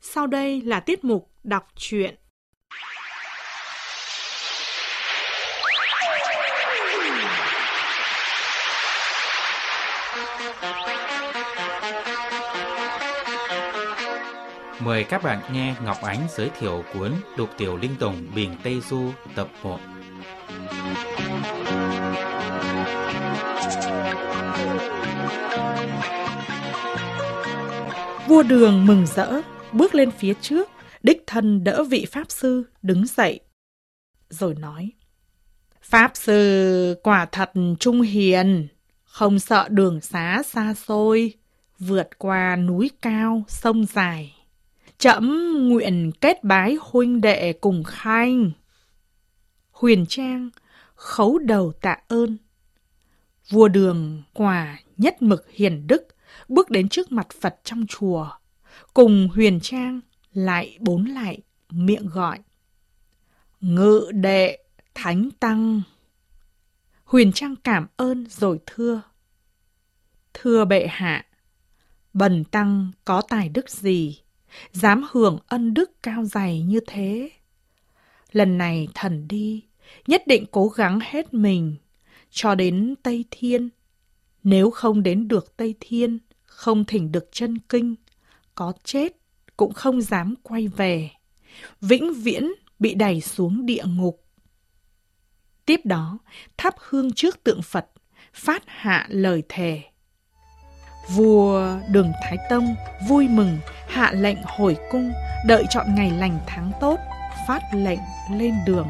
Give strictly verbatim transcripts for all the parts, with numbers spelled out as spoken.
Sau đây là tiết mục đọc truyện. Mời các bạn nghe Ngọc Ánh giới thiệu cuốn Đục Tiểu Linh Tùng Bình Tây Du tập một. Vua Đường mừng rỡ, bước lên phía trước, đích thân đỡ vị Pháp Sư đứng dậy. Rồi nói, Pháp Sư quả thật trung hiền, không sợ đường xá xa xôi, vượt qua núi cao, sông dài. Trẫm nguyện kết bái huynh đệ cùng khanh. Huyền Trang khấu đầu tạ ơn. Vua Đường quả nhất mực hiền đức, bước đến trước mặt Phật trong chùa, cùng Huyền Trang lại bốn lại, miệng gọi, Ngự đệ Thánh Tăng. Huyền Trang cảm ơn rồi thưa, Thưa bệ hạ, bần tăng có tài đức gì, dám hưởng ân đức cao dày như thế. Lần này thần đi, nhất định cố gắng hết mình, cho đến Tây Thiên. Nếu không đến được Tây Thiên, không thỉnh được chân kinh, có chết cũng không dám quay về, vĩnh viễn bị đày xuống địa ngục. Tiếp đó, thắp hương trước tượng Phật, phát hạ lời thề. Vua Đường Thái Tông vui mừng, hạ lệnh hồi cung, đợi chọn ngày lành tháng tốt, phát lệnh lên đường.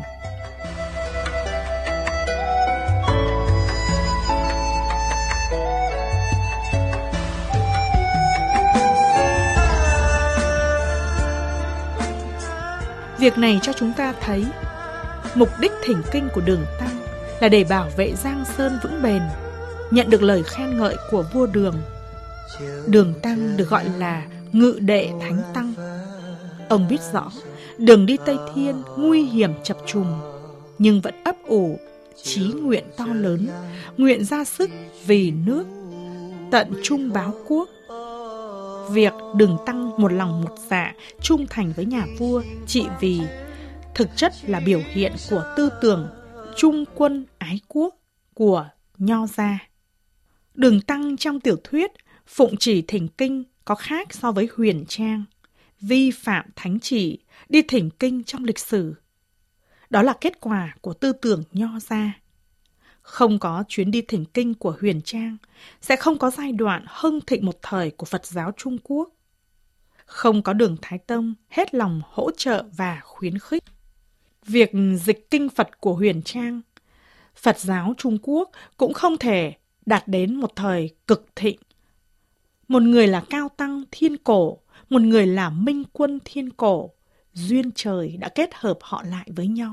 Việc này cho chúng ta thấy, mục đích thỉnh kinh của Đường Tăng là để bảo vệ Giang Sơn vững bền, nhận được lời khen ngợi của vua Đường. Đường Tăng được gọi là Ngự đệ Thánh Tăng. Ông biết rõ đường đi Tây Thiên nguy hiểm chập trùng, nhưng vẫn ấp ủ chí nguyện to lớn, nguyện ra sức vì nước, tận trung báo quốc. Việc Đường Tăng một lòng một dạ trung thành với nhà vua trị vì, thực chất là biểu hiện của tư tưởng trung quân ái quốc của Nho gia. Đường Tăng trong tiểu thuyết phụng chỉ thỉnh kinh có khác so với Huyền Trang, vi phạm thánh chỉ, đi thỉnh kinh trong lịch sử. Đó là kết quả của tư tưởng Nho gia. Không có chuyến đi thỉnh kinh của Huyền Trang, sẽ không có giai đoạn hưng thịnh một thời của Phật giáo Trung Quốc. Không có Đường Thái Tông hết lòng hỗ trợ và khuyến khích việc dịch kinh Phật của Huyền Trang, Phật giáo Trung Quốc cũng không thể đạt đến một thời cực thịnh. Một người là Cao Tăng thiên cổ, một người là Minh Quân thiên cổ, duyên trời đã kết hợp họ lại với nhau.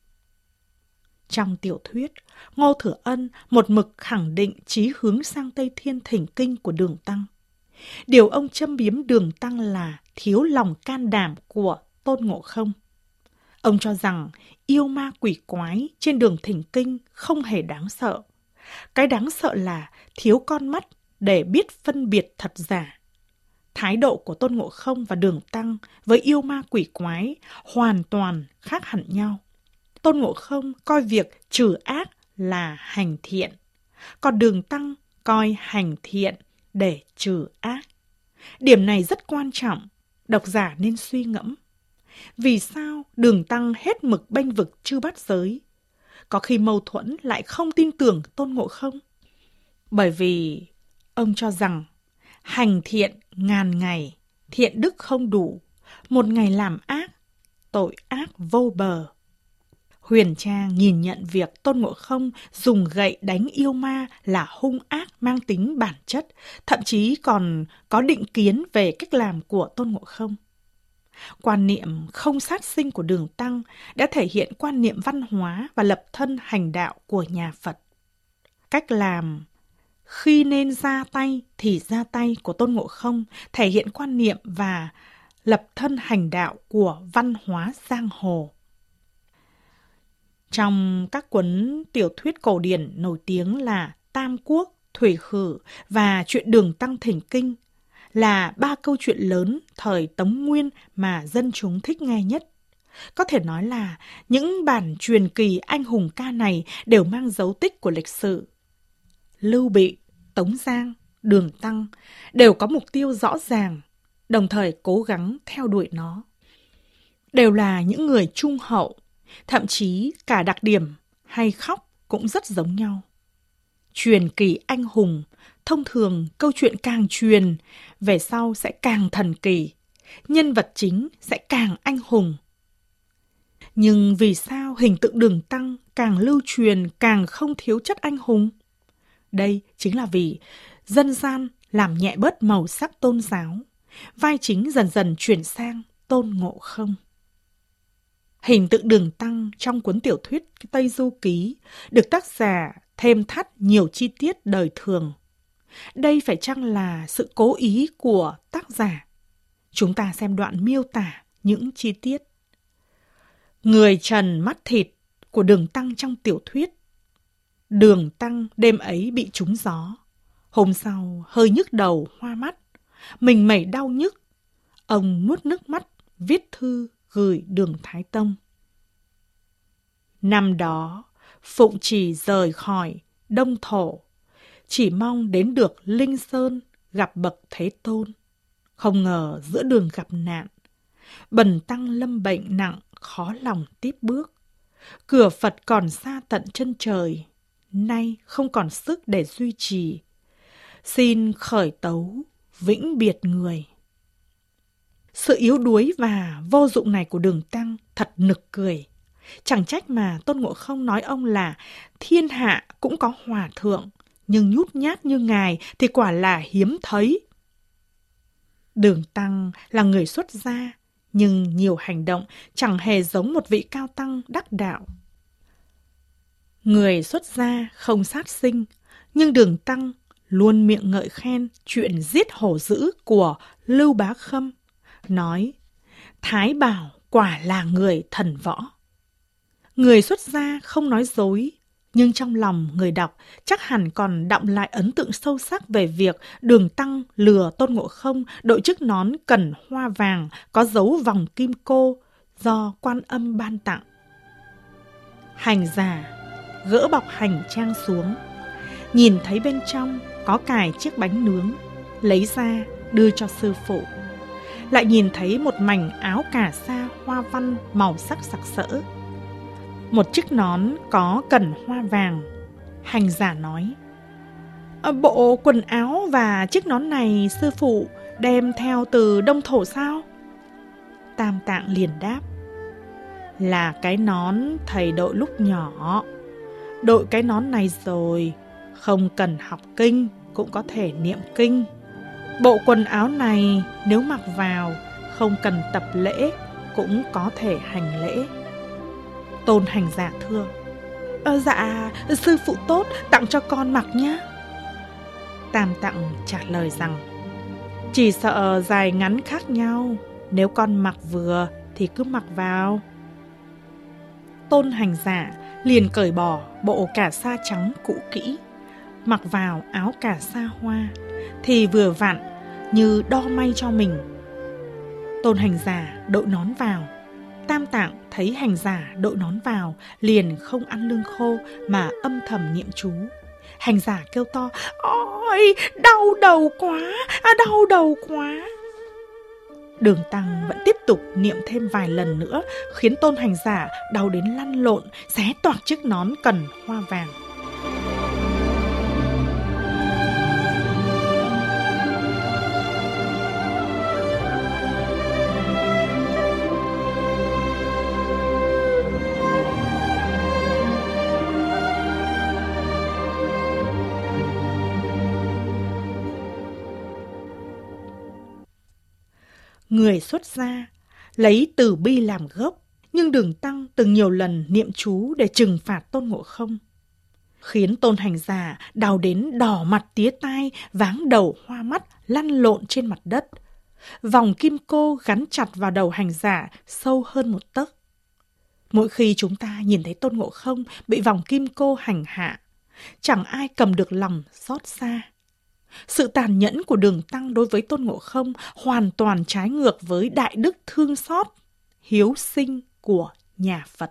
Trong tiểu thuyết, Ngô Thừa Ân một mực khẳng định chí hướng sang Tây Thiên thỉnh kinh của Đường Tăng. Điều ông châm biếm Đường Tăng là thiếu lòng can đảm của Tôn Ngộ Không. Ông cho rằng yêu ma quỷ quái trên đường thỉnh kinh không hề đáng sợ. Cái đáng sợ là thiếu con mắt để biết phân biệt thật giả. Thái độ của Tôn Ngộ Không và Đường Tăng với yêu ma quỷ quái hoàn toàn khác hẳn nhau. Tôn Ngộ Không coi việc trừ ác là hành thiện, còn Đường Tăng coi hành thiện để trừ ác. Điểm này rất quan trọng, độc giả nên suy ngẫm. Vì sao Đường Tăng hết mực bênh vực chư bát giới? Có khi mâu thuẫn lại không tin tưởng Tôn Ngộ Không. Bởi vì ông cho rằng hành thiện ngàn ngày, thiện đức không đủ, một ngày làm ác, tội ác vô bờ. Huyền Trang nhìn nhận việc Tôn Ngộ Không dùng gậy đánh yêu ma là hung ác mang tính bản chất, thậm chí còn có định kiến về cách làm của Tôn Ngộ Không. Quan niệm không sát sinh của Đường Tăng đã thể hiện quan niệm văn hóa và lập thân hành đạo của nhà Phật. Cách làm khi nên ra tay thì ra tay của Tôn Ngộ Không thể hiện quan niệm và lập thân hành đạo của văn hóa giang hồ. Trong các cuốn tiểu thuyết cổ điển nổi tiếng là Tam Quốc, Thủy Khử và Chuyện Đường Tăng Thỉnh Kinh là ba câu chuyện lớn thời Tống Nguyên mà dân chúng thích nghe nhất. Có thể nói là những bản truyền kỳ anh hùng ca này đều mang dấu tích của lịch sử. Lưu Bị, Tống Giang, Đường Tăng đều có mục tiêu rõ ràng, đồng thời cố gắng theo đuổi nó. Đều là những người trung hậu, thậm chí cả đặc điểm hay khóc cũng rất giống nhau. Truyền kỳ anh hùng, thông thường câu chuyện càng truyền, về sau sẽ càng thần kỳ, nhân vật chính sẽ càng anh hùng. Nhưng vì sao hình tượng Đường Tăng càng lưu truyền càng không thiếu chất anh hùng? Đây chính là vì dân gian làm nhẹ bớt màu sắc tôn giáo, vai chính dần dần chuyển sang Tôn Ngộ Không. Hình tượng Đường Tăng trong cuốn tiểu thuyết Tây Du Ký được tác giả thêm thắt nhiều chi tiết đời thường. Đây phải chăng là sự cố ý của tác giả? Chúng ta xem đoạn miêu tả những chi tiết. Người trần mắt thịt của Đường Tăng trong tiểu thuyết. Đường Tăng đêm ấy bị trúng gió. Hôm sau hơi nhức đầu hoa mắt. Mình mẩy đau nhức. Ông nuốt nước mắt viết thư gửi Đường Thái Tông. Năm đó, Phụng Trì rời khỏi Đông Thổ, chỉ mong đến được Linh Sơn gặp bậc Thế Tôn. Không ngờ giữa đường gặp nạn, Bần Tăng lâm bệnh nặng, khó lòng tiếp bước. Cửa Phật còn xa tận chân trời, nay không còn sức để duy trì. Xin khởi tấu, vĩnh biệt người. Sự yếu đuối và vô dụng này của Đường Tăng thật nực cười. Chẳng trách mà Tôn Ngộ Không nói ông là thiên hạ cũng có hòa thượng, nhưng nhút nhát như ngài thì quả là hiếm thấy. Đường Tăng là người xuất gia, nhưng nhiều hành động chẳng hề giống một vị cao tăng đắc đạo. Người xuất gia không sát sinh, nhưng Đường Tăng luôn miệng ngợi khen chuyện giết hổ dữ của Lưu Bá Khâm, nói Thái Bảo quả là người thần võ. Người xuất gia không nói dối, nhưng trong lòng người đọc chắc hẳn còn đọng lại ấn tượng sâu sắc về việc Đường Tăng lừa Tôn Ngộ Không đội chiếc nón cẩn hoa vàng có dấu vòng kim cô do Quan Âm ban tặng. Hành giả gỡ bọc hành trang xuống, nhìn thấy bên trong có cài chiếc bánh nướng, lấy ra đưa cho sư phụ. Lại nhìn thấy một mảnh áo cà sa hoa văn màu sắc sặc sỡ, một chiếc nón có cẩn hoa vàng. Hành giả nói, bộ quần áo và chiếc nón này sư phụ đem theo từ Đông Thổ sao? Tam Tạng liền đáp, là cái nón thầy đội lúc nhỏ. Đội cái nón này rồi, không cần học kinh cũng có thể niệm kinh. Bộ quần áo này nếu mặc vào, không cần tập lễ cũng có thể hành lễ. Tôn hành giả thưa, ờ, dạ, sư phụ tốt, tặng cho con mặc nhé. Tam Tạng trả lời rằng, chỉ sợ dài ngắn khác nhau, nếu con mặc vừa thì cứ mặc vào. Tôn hành giả liền cởi bỏ bộ cà sa trắng cũ kỹ, mặc vào áo cà sa hoa, thì vừa vặn như đo may cho mình. Tôn hành giả đội nón vào. Tam Tạng thấy hành giả đội nón vào, liền không ăn lương khô mà âm thầm niệm chú. Hành giả kêu to, ôi, đau đầu quá, à, đau đầu quá. Đường Tăng vẫn tiếp tục niệm thêm vài lần nữa, khiến Tôn hành giả đau đến lăn lộn, xé toạc chiếc nón cẩn hoa vàng. Người xuất gia lấy từ bi làm gốc, nhưng Đường Tăng từng nhiều lần niệm chú để trừng phạt Tôn Ngộ Không, khiến Tôn hành giả đau đến đỏ mặt tía tai, váng đầu hoa mắt, lăn lộn trên mặt đất. Vòng kim cô gắn chặt vào đầu hành giả sâu hơn một tấc. Mỗi khi chúng ta nhìn thấy Tôn Ngộ Không bị vòng kim cô hành hạ, chẳng ai cầm được lòng xót xa. Sự tàn nhẫn của Đường Tăng đối với Tôn Ngộ Không hoàn toàn trái ngược với đại đức thương xót, hiếu sinh của nhà Phật.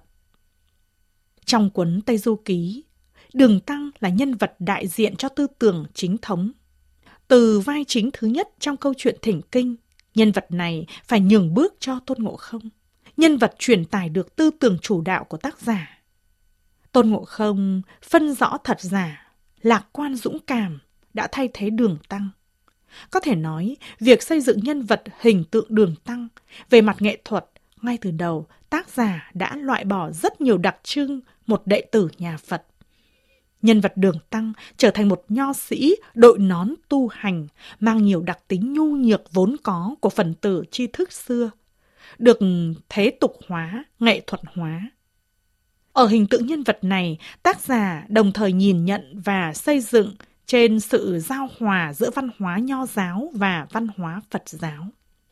Trong cuốn Tây Du Ký, Đường Tăng là nhân vật đại diện cho tư tưởng chính thống. Từ vai chính thứ nhất trong câu chuyện thỉnh kinh, nhân vật này phải nhường bước cho Tôn Ngộ Không. Nhân vật truyền tải được tư tưởng chủ đạo của tác giả. Tôn Ngộ Không phân rõ thật giả, lạc quan dũng cảm đã thay thế Đường Tăng. Có thể nói, việc xây dựng nhân vật hình tượng Đường Tăng về mặt nghệ thuật, ngay từ đầu tác giả đã loại bỏ rất nhiều đặc trưng một đệ tử nhà Phật. Nhân vật Đường Tăng trở thành một nho sĩ đội nón tu hành, mang nhiều đặc tính nhu nhược vốn có của phần tử tri thức xưa, được thế tục hóa, nghệ thuật hóa. Ở hình tượng nhân vật này, tác giả đồng thời nhìn nhận và xây dựng trên sự giao hòa giữa văn hóa nho giáo và văn hóa Phật giáo.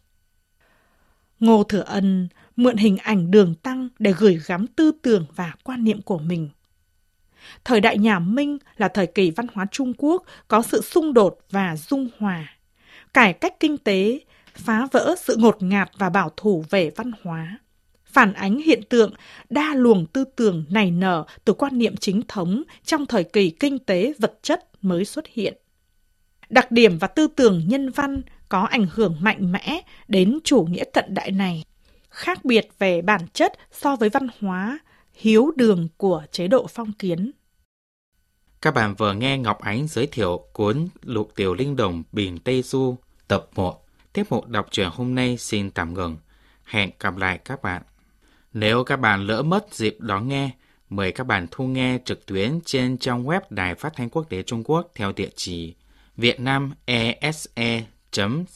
Ngô Thừa Ân mượn hình ảnh Đường Tăng để gửi gắm tư tưởng và quan niệm của mình. Thời đại nhà Minh là thời kỳ văn hóa Trung Quốc có sự xung đột và dung hòa, cải cách kinh tế, phá vỡ sự ngột ngạt và bảo thủ về văn hóa, phản ánh hiện tượng đa luồng tư tưởng nảy nở từ quan niệm chính thống trong thời kỳ kinh tế vật chất mới xuất hiện. Đặc điểm và tư tưởng nhân văn có ảnh hưởng mạnh mẽ đến chủ nghĩa cận đại này, khác biệt về bản chất so với văn hóa hiếu đường của chế độ phong kiến. Các bạn vừa nghe Ngọc Ánh giới thiệu cuốn Lục Tiểu Linh Đồng Biển Tây Du tập một. Tiết mục đọc truyện hôm nay xin tạm ngừng. Hẹn gặp lại các bạn. Nếu các bạn lỡ mất dịp đón nghe, mời các bạn thu nghe trực tuyến trên trang web Đài Phát thanh Quốc tế Trung Quốc theo địa chỉ vietnamese chấm